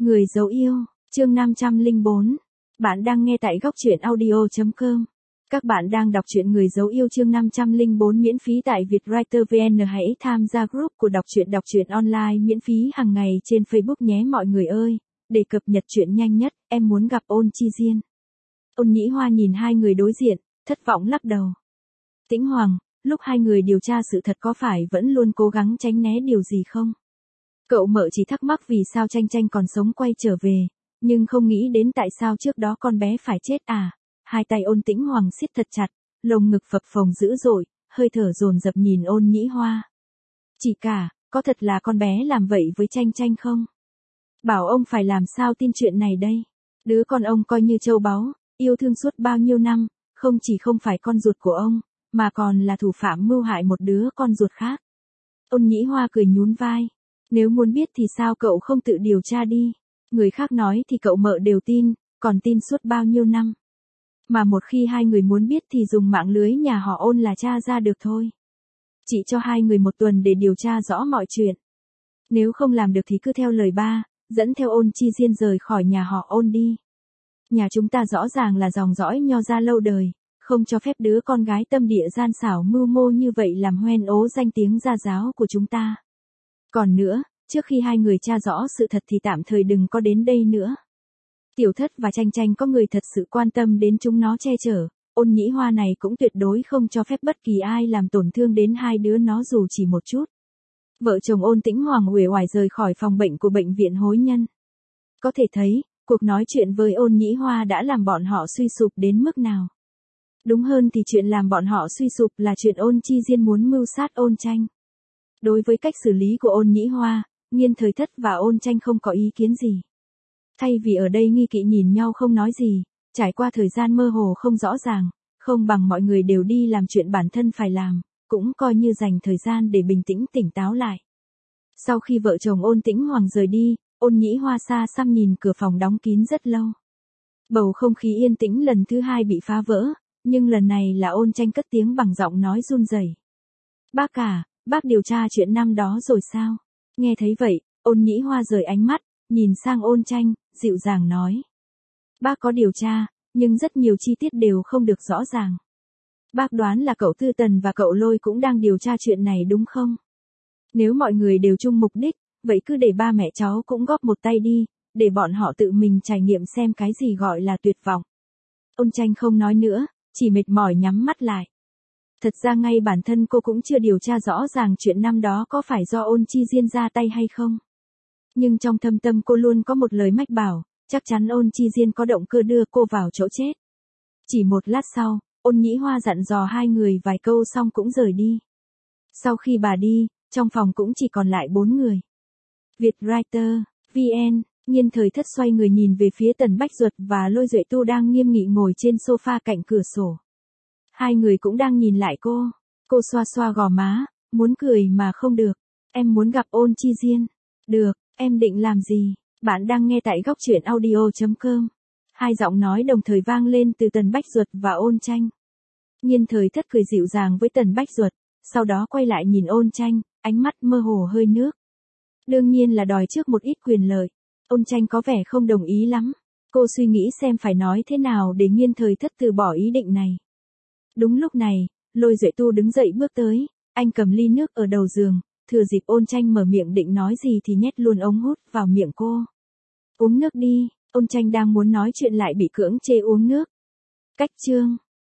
Người dấu yêu, chương 504. Bạn đang nghe tại góc truyện audio.com. Các bạn đang đọc truyện Người dấu yêu chương 504 miễn phí tại Vietwriter VN. Hãy tham gia group của đọc truyện online miễn phí hàng ngày trên Facebook nhé mọi người ơi. Để cập nhật truyện nhanh nhất, em muốn gặp Ôn Chi Diên. Ôn Nhĩ Hoa nhìn hai người đối diện, thất vọng lắc đầu. Tĩnh Hoàng, lúc hai người điều tra sự thật có phải vẫn luôn cố gắng tránh né điều gì không? Cậu mợ chỉ thắc mắc vì sao Tranh Tranh còn sống quay trở về, nhưng không nghĩ đến tại sao trước đó con bé phải chết à. Hai tay Ôn Tĩnh Hoàng siết thật chặt, lồng ngực phập phồng dữ dội, hơi thở dồn dập nhìn Ôn Nhĩ Hoa. Chị cả, có thật là con bé làm vậy với Tranh Tranh không? Bảo ông phải làm sao tin chuyện này đây? Đứa con ông coi như châu báu, yêu thương suốt bao nhiêu năm, không chỉ không phải con ruột của ông, mà còn là thủ phạm mưu hại một đứa con ruột khác. Ôn Nhĩ Hoa cười nhún vai. Nếu muốn biết thì sao cậu không tự điều tra đi? Người khác nói thì cậu mợ đều tin, còn tin suốt bao nhiêu năm. Mà một khi hai người muốn biết thì dùng mạng lưới nhà họ Ôn là tra ra được thôi. Chị cho hai người một tuần để điều tra rõ mọi chuyện. Nếu không làm được thì cứ theo lời ba, dẫn theo Ôn Chi Diên rời khỏi nhà họ Ôn đi. Nhà chúng ta rõ ràng là dòng dõi Nho gia lâu đời, không cho phép đứa con gái tâm địa gian xảo mưu mô như vậy làm hoen ố danh tiếng gia giáo của chúng ta. Còn nữa, trước khi hai người tra rõ sự thật thì tạm thời đừng có đến đây nữa. Tiểu Thất và Tranh Tranh có người thật sự quan tâm đến chúng nó che chở, Ôn Nhĩ Hoa này cũng tuyệt đối không cho phép bất kỳ ai làm tổn thương đến hai đứa nó dù chỉ một chút. Vợ chồng Ôn Tĩnh Hoàng uể oải rời khỏi phòng bệnh của bệnh viện Hối Nhân. Có thể thấy, cuộc nói chuyện với Ôn Nhĩ Hoa đã làm bọn họ suy sụp đến mức nào. Đúng hơn thì chuyện làm bọn họ suy sụp là chuyện Ôn Chi Diên muốn mưu sát Ôn Tranh. Đối với cách xử lý của Ôn Nhĩ Hoa, Nghiên Thời Thất và Ôn Tranh không có ý kiến gì. Thay vì ở đây nghi kỵ nhìn nhau không nói gì, trải qua thời gian mơ hồ không rõ ràng, không bằng mọi người đều đi làm chuyện bản thân phải làm, cũng coi như dành thời gian để bình tĩnh tỉnh táo lại. Sau khi vợ chồng Ôn Tĩnh Hoàng rời đi, Ôn Nhĩ Hoa xa xăm nhìn cửa phòng đóng kín rất lâu. Bầu không khí yên tĩnh lần thứ hai bị phá vỡ, nhưng lần này là Ôn Tranh cất tiếng bằng giọng nói run rẩy. Bác cả, bác điều tra chuyện năm đó rồi sao? Nghe thấy vậy, Ôn Nhĩ Hoa rời ánh mắt, nhìn sang Ôn Tranh, dịu dàng nói. Bác có điều tra, nhưng rất nhiều chi tiết đều không được rõ ràng. Bác đoán là cậu Tư Tần và cậu Lôi cũng đang điều tra chuyện này đúng không? Nếu mọi người đều chung mục đích, vậy cứ để ba mẹ cháu cũng góp một tay đi, để bọn họ tự mình trải nghiệm xem cái gì gọi là tuyệt vọng. Ôn Tranh không nói nữa, chỉ mệt mỏi nhắm mắt lại. Thật ra ngay bản thân cô cũng chưa điều tra rõ ràng chuyện năm đó có phải do Ôn Chi Diên ra tay hay không. Nhưng trong thâm tâm cô luôn có một lời mách bảo, chắc chắn Ôn Chi Diên có động cơ đưa cô vào chỗ chết. Chỉ một lát sau, Ôn Nhĩ Hoa dặn dò hai người vài câu xong cũng rời đi. Sau khi bà đi, trong phòng cũng chỉ còn lại 4 người. Vietwriter, VN, Nghiên Thời Thất xoay người nhìn về phía Tần Bách Duật và Lôi Duệ Tu đang nghiêm nghị ngồi trên sofa cạnh cửa sổ. Hai người cũng đang nhìn lại cô. Cô xoa xoa gò má, muốn cười mà không được. Em muốn gặp Ôn Chi Diên. Được, em định làm gì? Bạn đang nghe tại góc truyện audio.com. Hai giọng nói đồng thời vang lên từ Tần Bách Duật và Ôn Tranh. Nghiên Thời Thất cười dịu dàng với Tần Bách Duật, sau đó quay lại nhìn Ôn Tranh, ánh mắt mơ hồ hơi nước. Đương nhiên là đòi trước một ít quyền lợi. Ôn Tranh có vẻ không đồng ý lắm. Cô suy nghĩ xem phải nói thế nào để Nghiên Thời Thất từ bỏ ý định này. Đúng lúc này, Lôi Duệ Tu đứng dậy bước tới, anh cầm ly nước ở đầu giường, thừa dịp Ôn Tranh mở miệng định nói gì thì nhét luôn ống hút vào miệng cô. Uống nước đi, Ôn Tranh đang muốn nói chuyện lại bị cưỡng chế uống nước. Cách chương.